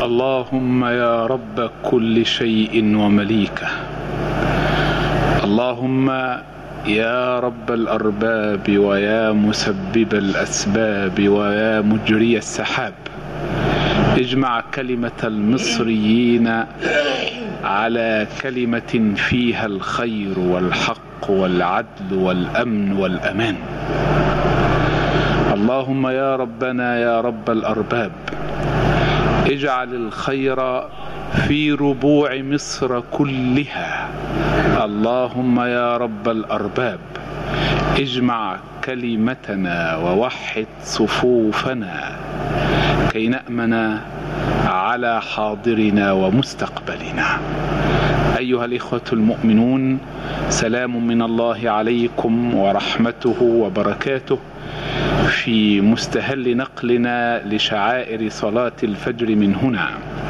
اللهم يا رب كل شيء ومليكه، اللهم يا رب الأرباب ويا مسبب الأسباب ويا مجري السحاب، اجمع كلمة المصريين على كلمة فيها الخير والحق والعدل والأمن والأمان. اللهم يا ربنا يا رب الأرباب، اجعل الخير في ربوع مصر كلها. اللهم يا رب الأرباب، اجمع كلمتنا ووحد صفوفنا كي نأمن على حاضرنا ومستقبلنا. أيها الإخوة المؤمنون، سلام من الله عليكم ورحمته وبركاته في مستهل نقلنا لشعائر صلاة الفجر من هنا،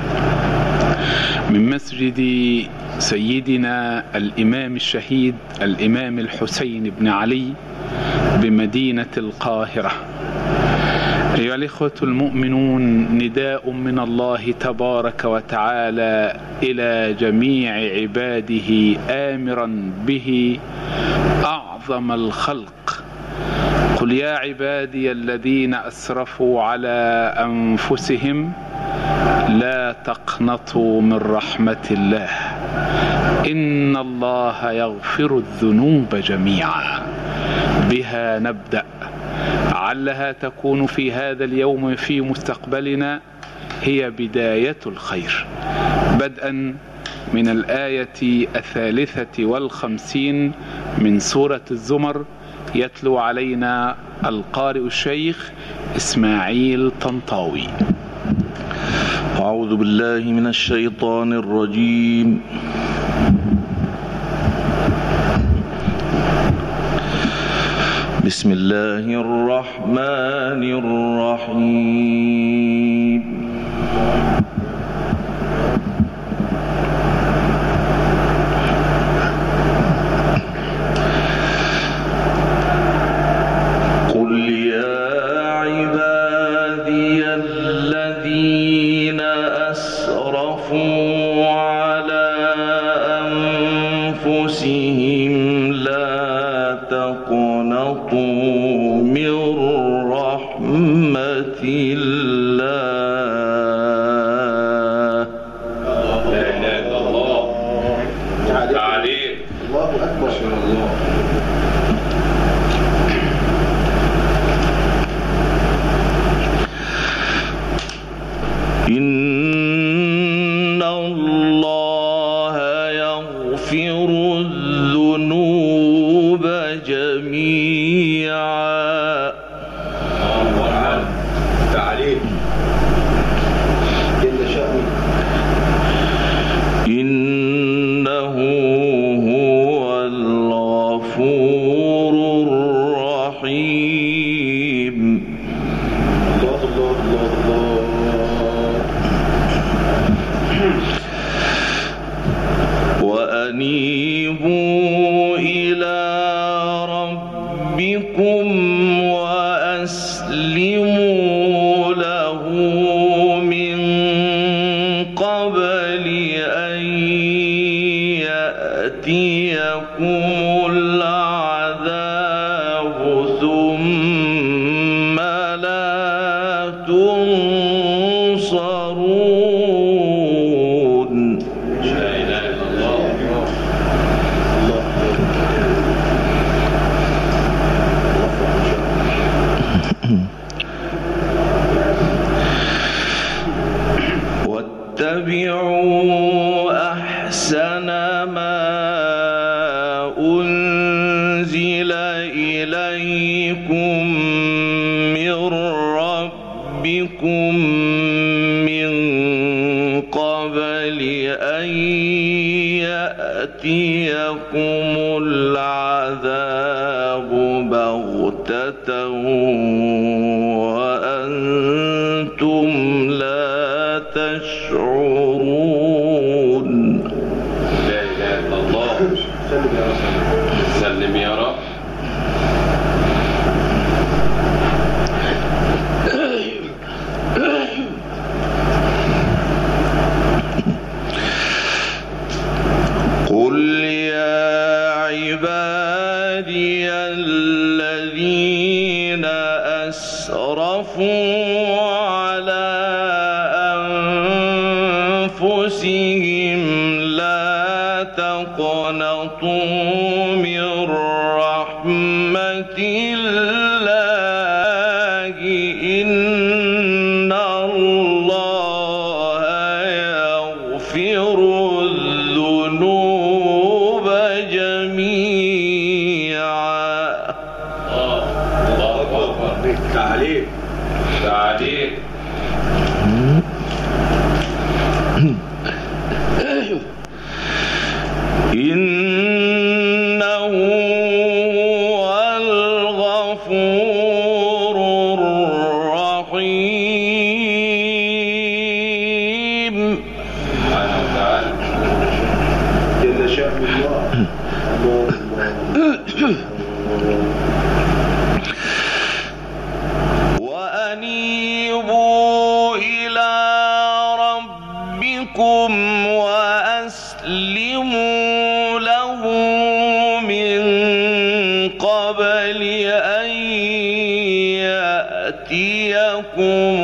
من مسجد سيدنا الإمام الشهيد الإمام الحسين بن علي بمدينة القاهرة. أيها الإخوة المؤمنون، نداء من الله تبارك وتعالى إلى جميع عباده آمرا به أعظم الخلق: قل يا عبادي الذين أسرفوا على أنفسهم لا تقنطوا من رحمة الله إن الله يغفر الذنوب جميعا. بها نبدأ، علها تكون في هذا اليوم في مستقبلنا هي بداية الخير، بدءا من الآية 53 من سورة الزمر. يتلو علينا القارئ الشيخ إسماعيل طنطاوي. أعوذ بالله من الشيطان الرجيم. بسم الله الرحمن الرحيم. إن الله يغفر الذنوب جميعا. إنه هو الغفور الرحيم. وأنيبوا إلى ربكم وأسلموا له من قبل أن يأتيكم العذاب ثم لا تنصرون. واتبعوا أحسن ما أنزل إليكم من ربكم من قبل أن يأتيكم العذاب بغتة وأنتم لا تشعرون. لا إله إلا الله. سلم يا رب. على أنفسهم لا تقنطوا من رحمة الله إن الله يغفر الذنوب جميعا. الله أكبر. تعليق إنه هو الغفور الرحيم. سبحانه وتعالى جل شأن الله. وأنيبوا إلى ربكم وأسلموا له من قبل أن يأتيكم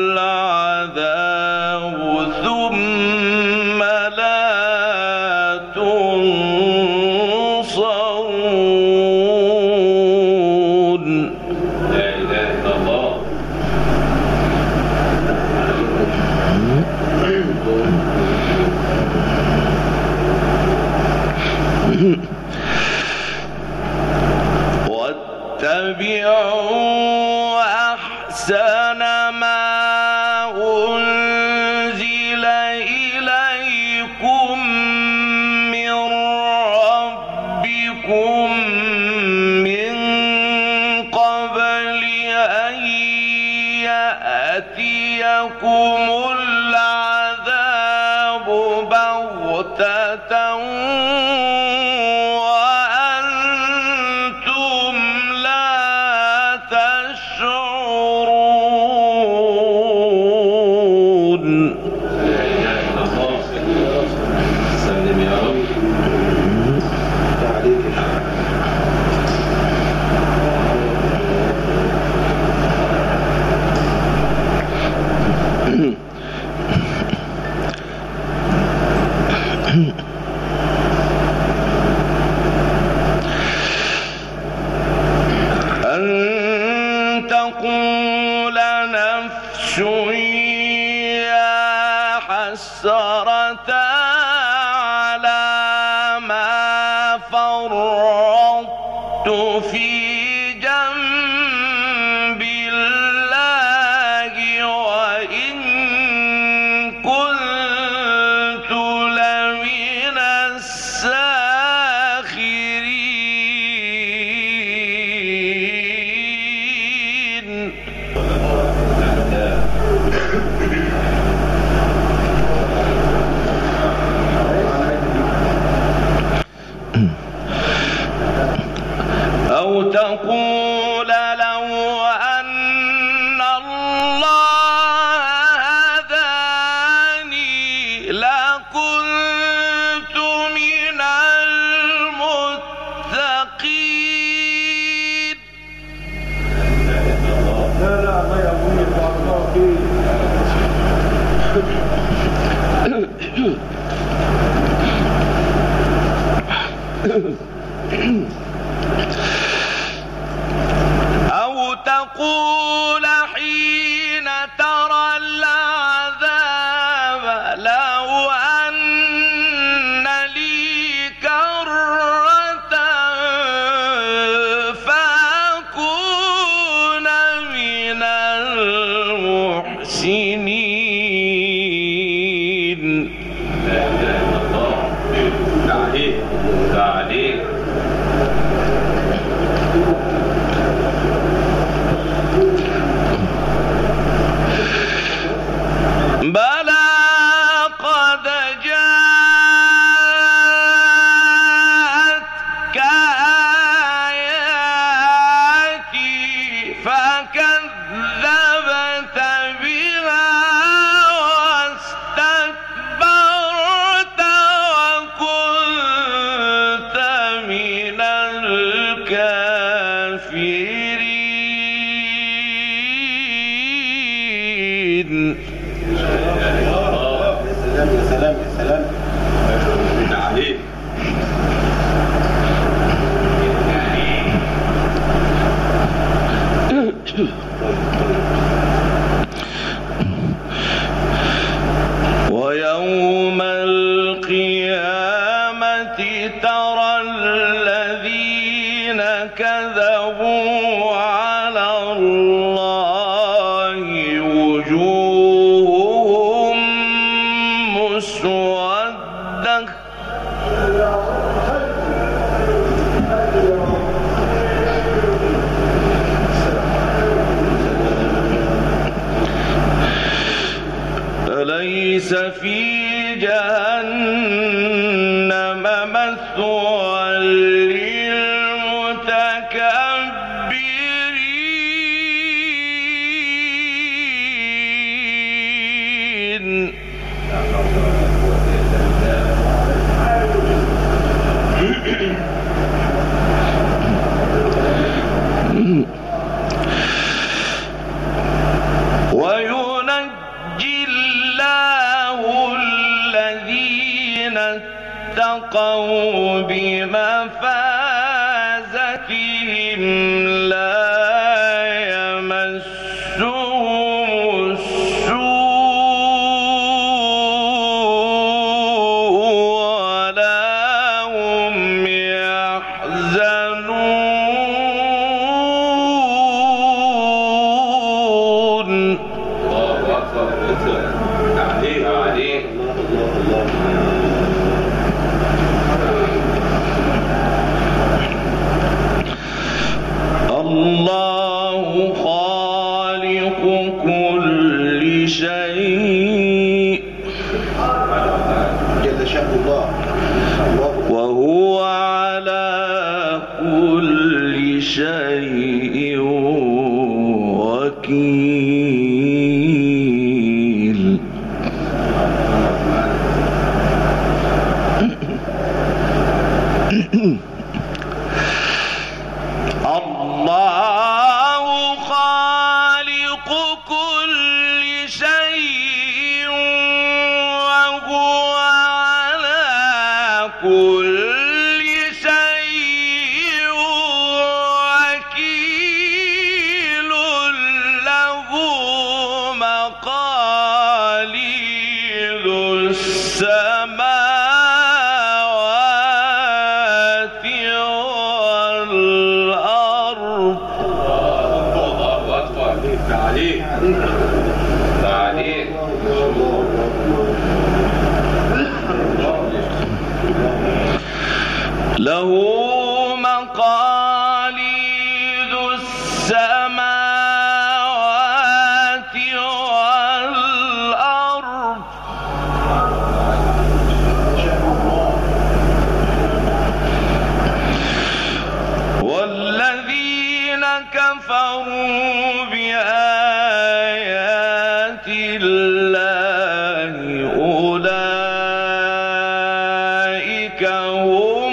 العذاب ثم لا تنصرون. لا إله إلا الله. واتبعوا أحسن ما أنزل إليكم من ربكم من قبل أن يأتيكم العذاب بغتة وأنتم لا تشعرون. لا إله إلا الله. سلم يا رب. أن تقول نفس يا حسرة على ما فرطت في جنب الله وإن كنت لمن الساخرين. أو تقول لو أن الله هداني لكنت من المتقين. أو تقول حين ترى العذاب لو أن لي كرة فأكون من المحسنين. لا إله إلا الله. تعليق. بلى قد جاءتك آياتي فكذبت بها ويوم القيامة ترى الذين كذبوا على الله وجوههم مسودة أليس في جهنم مثوى للمتكبرين وينجي الله الذين اتقوا بمفازتهم لا يمسهم السوء ولا هم يحزنون. الله خالق كل شيء جل شأن الله وهو على كل شيء وكيل. الله خالق كل شيء وهو على كل شيء وكيل له مقاليد السماوات والأرض. له مقاليد السماوات والأرض والذين كفروا بآيات الله أولئك هم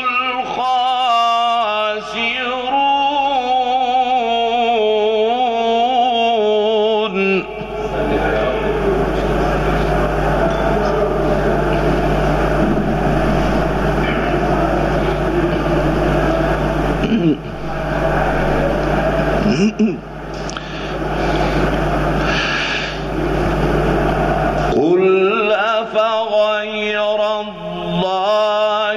الخاسرون. قل أفغير الله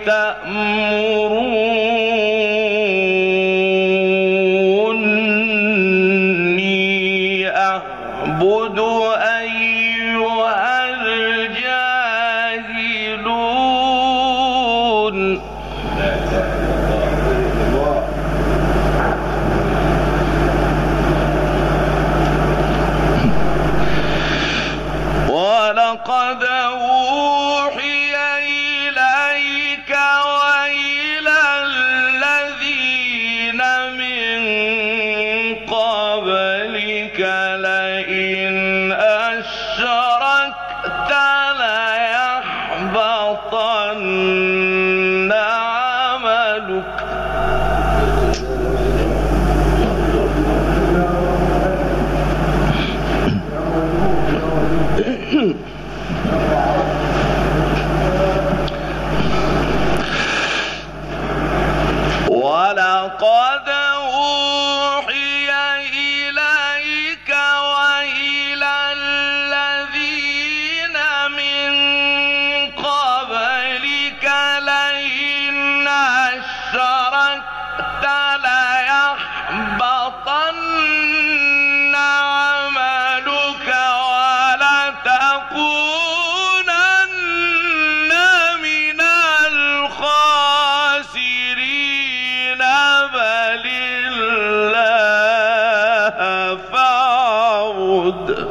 تأمروني أعبد أيها الجاهلون. ولقد أوحي إليك وإلى الذين من قبلك لئن أشركت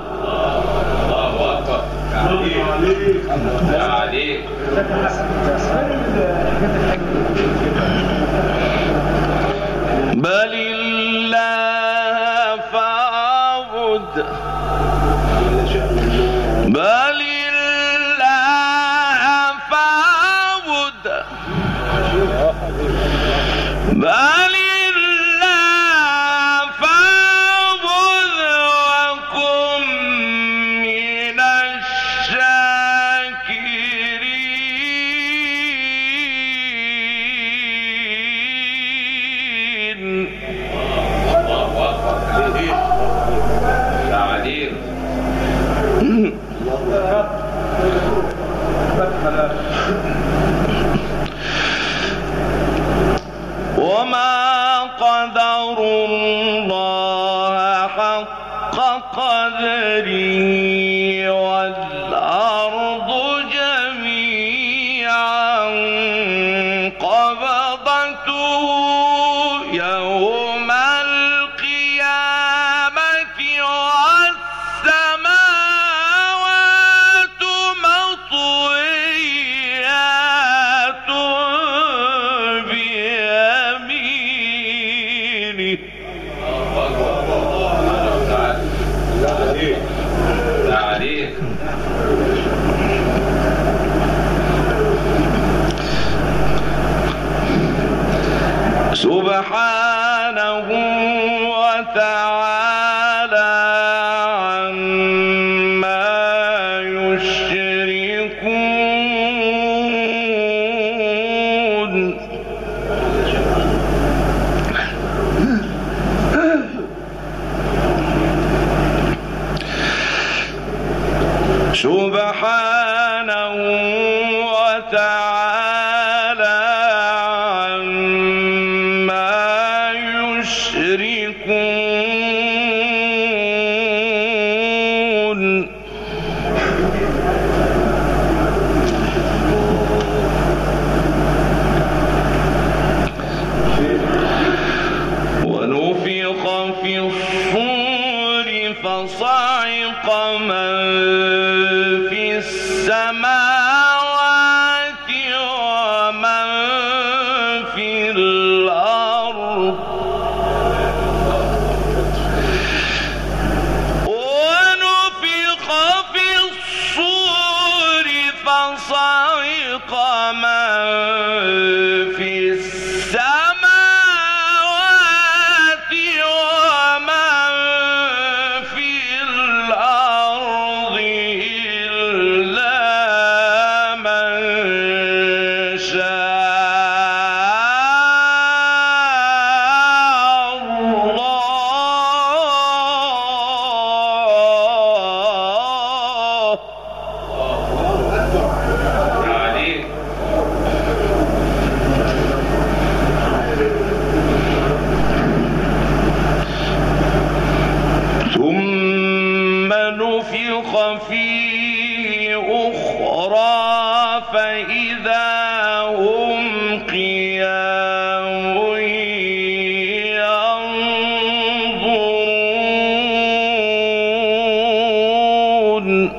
الله أكبر. يا عليك. بل الله فاعبد بل الله فاعبد بل الله فاعبد وكن من الشاكرين. الله أكبر. يا عليك. وما قدروا الله حق قدره والأرض جميعا قبضته يوم القيامة والسماوات مطويات بيمينه. يا عليك. سبحانه وتعالى عما يشركون. سبحانه وتعالى عما يشركون. ونفخ في الصور فصعق من في السماوات ومن في الأرض ونفخ في الصور فصعق من في السماوات ومن في الأرض إلا من شاء الله. يا عليك. ثم نفخ فيه أخرى فإذا هم قيام ينظرون.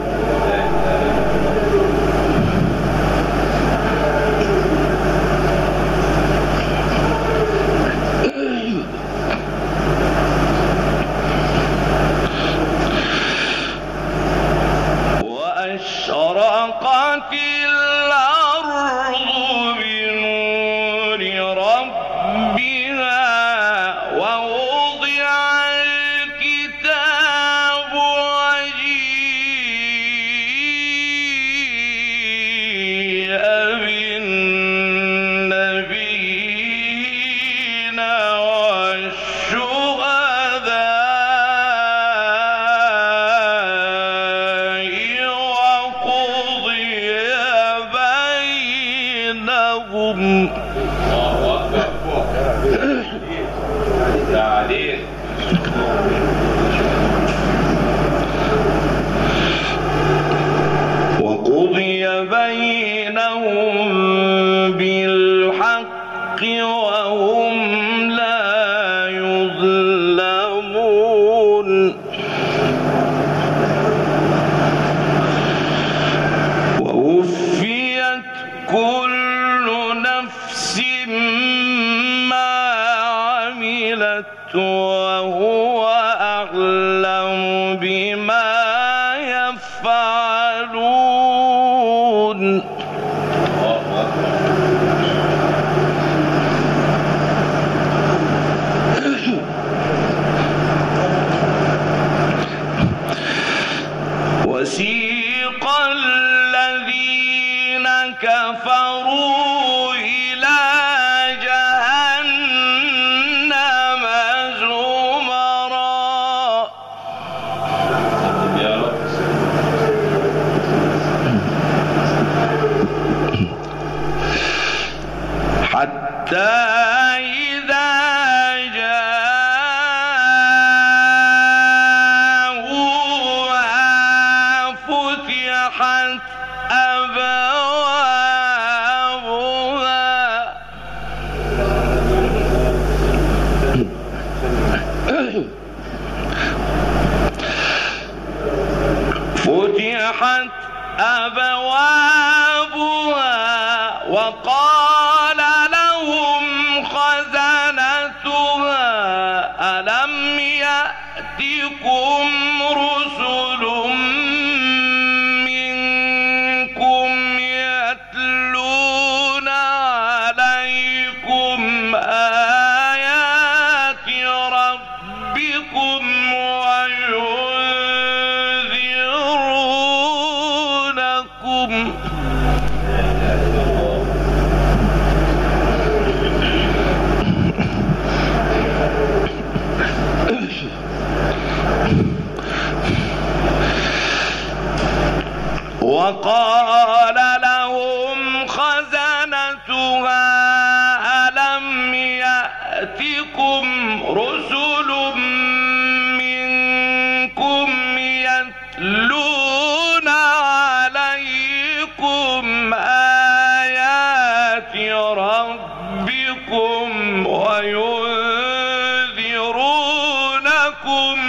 وأشرقت الأرض بنور ربها ووضع الكتاب وجيء بالنبيين والشهداء وقضي بما يفعلون وسيق الذين كفروا إلى جهنم زمرا حتى إذا جاءوها فتحت أبوابها وقال لهم خزنتها ألم يأتكم رسل منكم يتلون عليكم آيات ربكم وينذرونكم وقال لهم خزنتها ألم يأتكم رسل منكم يتلون عليكم آيات ربكم وينذرونكم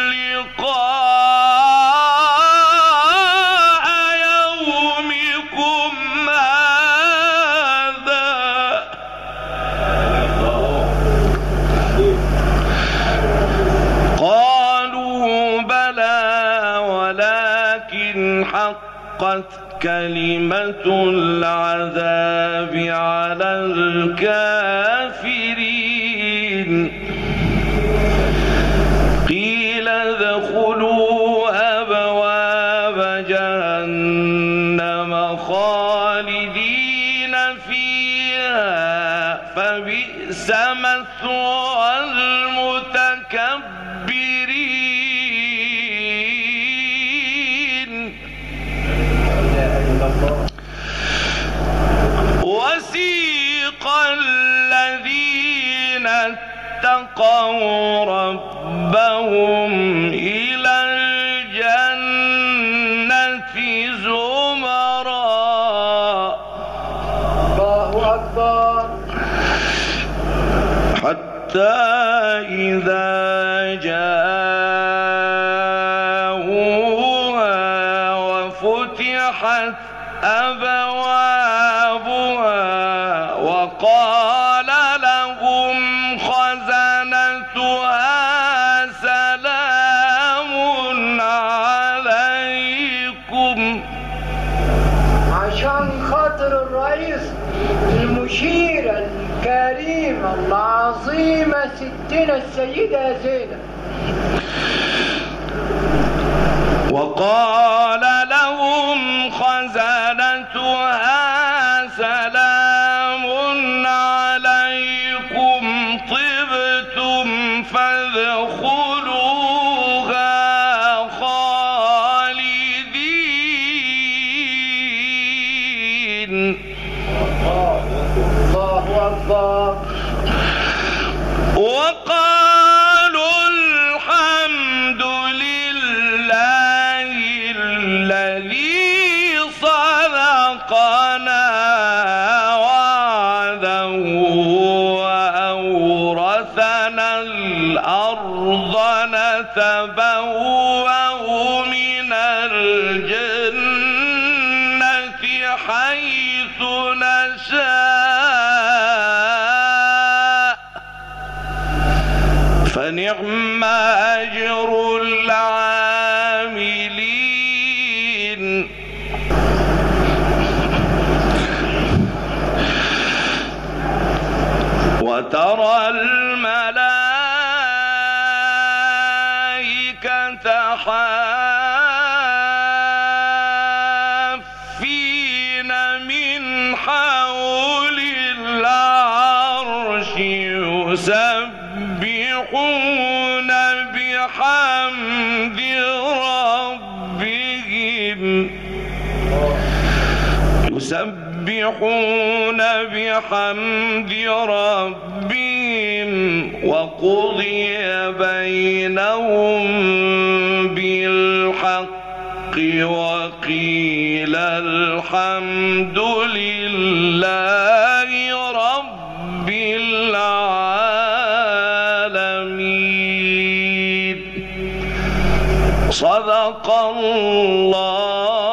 حقت كلمة العذاب على الكافرين قيل ادخلوا أبواب جهنم خالدين فيها فبئس مثوى المتكبرين وسيق الذين اتقوا ربهم إلى الجنة زمرا الله أكبر حتى إذا جاءوها وفتحت أبوابها وقال لهم خزنتها سلام عليكم. عشان خاطر الرئيس المشير الكريم العظيمة ستنا السيدة زينب وقال لهم خزنتها سلام عليكم طبتم فادخلوها خالدين. الله أكبر. وقالوا الحمد لله الذي صدقنا وعده وأورثنا الأرض نتبوأ من الجنة حيث نشاء فنعم أجر العاملين. وترى الملائكة حافين من حول العرش يسبحون بحمد ربهم وقضي بينهم بالحق وقيل الحمد لله رب العالمين. صدق الله